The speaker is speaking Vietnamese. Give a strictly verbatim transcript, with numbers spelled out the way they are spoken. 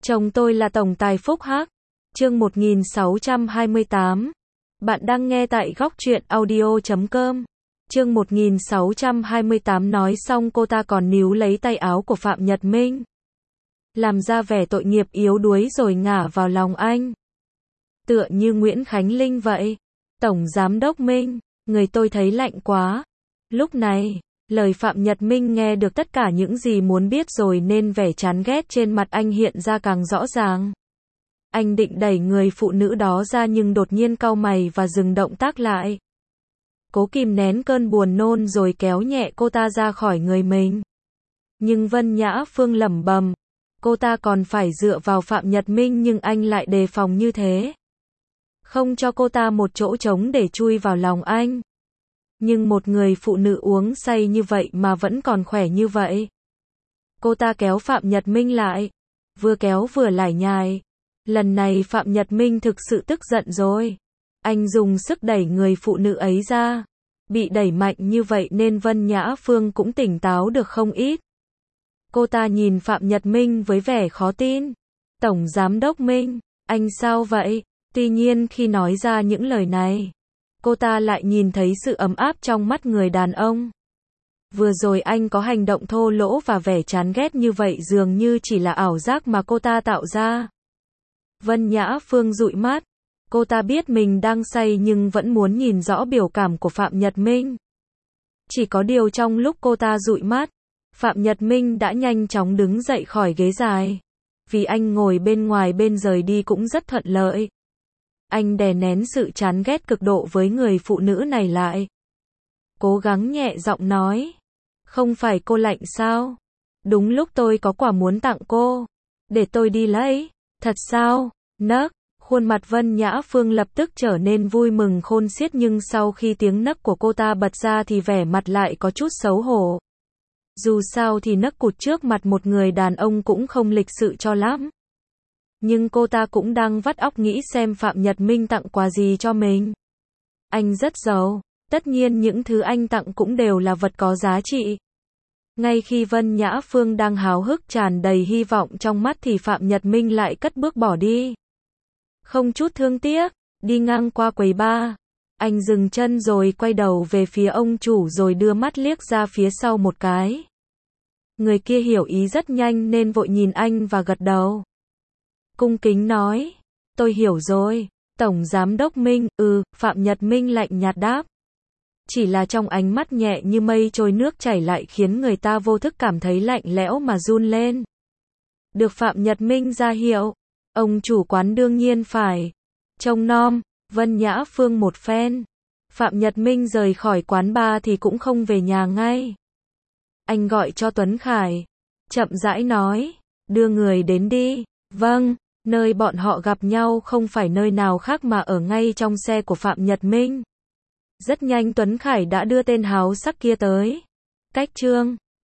Chồng tôi là tổng tài Phúc Hắc. Chương một nghìn sáu trăm hai mươi tám. Bạn đang nghe tại góc truyện audio chấm com. Chương một nghìn sáu trăm hai mươi tám nói xong cô ta còn níu lấy tay áo của Phạm Nhật Minh. Làm ra vẻ tội nghiệp yếu đuối rồi ngả vào lòng anh. Tựa như Nguyễn Khánh Linh vậy. Tổng Giám đốc Minh, người tôi thấy lạnh quá. Lúc này, lời Phạm Nhật Minh nghe được tất cả những gì muốn biết rồi nên vẻ chán ghét trên mặt anh hiện ra càng rõ ràng. Anh định đẩy người phụ nữ đó ra nhưng đột nhiên cau mày và dừng động tác lại. Cố kìm nén cơn buồn nôn rồi kéo nhẹ cô ta ra khỏi người mình. Nhưng Vân Nhã Phương lẩm bẩm, cô ta còn phải dựa vào Phạm Nhật Minh nhưng anh lại đề phòng như thế. Không cho cô ta một chỗ trống để chui vào lòng anh. Nhưng một người phụ nữ uống say như vậy mà vẫn còn khỏe như vậy. Cô ta kéo Phạm Nhật Minh lại. Vừa kéo vừa lải nhải. Lần này Phạm Nhật Minh thực sự tức giận rồi. Anh dùng sức đẩy người phụ nữ ấy ra. Bị đẩy mạnh như vậy nên Vân Nhã Phương cũng tỉnh táo được không ít. Cô ta nhìn Phạm Nhật Minh với vẻ khó tin. Tổng Giám đốc Minh, anh sao vậy? Tuy nhiên khi nói ra những lời này, cô ta lại nhìn thấy sự ấm áp trong mắt người đàn ông. Vừa rồi anh có hành động thô lỗ và vẻ chán ghét như vậy dường như chỉ là ảo giác mà cô ta tạo ra. Vân Nhã Phương dụi mắt. Cô ta biết mình đang say nhưng vẫn muốn nhìn rõ biểu cảm của Phạm Nhật Minh. Chỉ có điều trong lúc cô ta dụi mắt, Phạm Nhật Minh đã nhanh chóng đứng dậy khỏi ghế dài. Vì anh ngồi bên ngoài bên rời đi cũng rất thuận lợi. Anh đè nén sự chán ghét cực độ với người phụ nữ này lại. Cố gắng nhẹ giọng nói. Không phải cô lạnh sao? Đúng lúc tôi có quà muốn tặng cô. Để tôi đi lấy. Thật sao? Nấc. Khuôn mặt Vân Nhã Phương lập tức trở nên vui mừng khôn xiết nhưng sau khi tiếng nấc của cô ta bật ra thì vẻ mặt lại có chút xấu hổ. Dù sao thì nấc cụt trước mặt một người đàn ông cũng không lịch sự cho lắm. Nhưng cô ta cũng đang vắt óc nghĩ xem Phạm Nhật Minh tặng quà gì cho mình. Anh rất giàu, tất nhiên những thứ anh tặng cũng đều là vật có giá trị. Ngay khi Vân Nhã Phương đang háo hức tràn đầy hy vọng trong mắt thì Phạm Nhật Minh lại cất bước bỏ đi. Không chút thương tiếc, đi ngang qua quầy bar. Anh dừng chân rồi quay đầu về phía ông chủ rồi đưa mắt liếc ra phía sau một cái. Người kia hiểu ý rất nhanh nên vội nhìn anh và gật đầu. Cung kính nói, tôi hiểu rồi, Tổng Giám đốc Minh, ừ, Phạm Nhật Minh lạnh nhạt đáp. Chỉ là trong ánh mắt nhẹ như mây trôi nước chảy lại khiến người ta vô thức cảm thấy lạnh lẽo mà run lên. Được Phạm Nhật Minh ra hiệu, ông chủ quán đương nhiên phải trông nom Vân Nhã Phương một phen. Phạm Nhật Minh rời khỏi quán bar thì cũng không về nhà ngay. Anh gọi cho Tuấn Khải, chậm rãi nói, đưa người đến đi. Vâng. Nơi bọn họ gặp nhau không phải nơi nào khác mà ở ngay trong xe của Phạm Nhật Minh. Rất nhanh Tuấn Khải đã đưa tên háo sắc kia tới. Cách Trương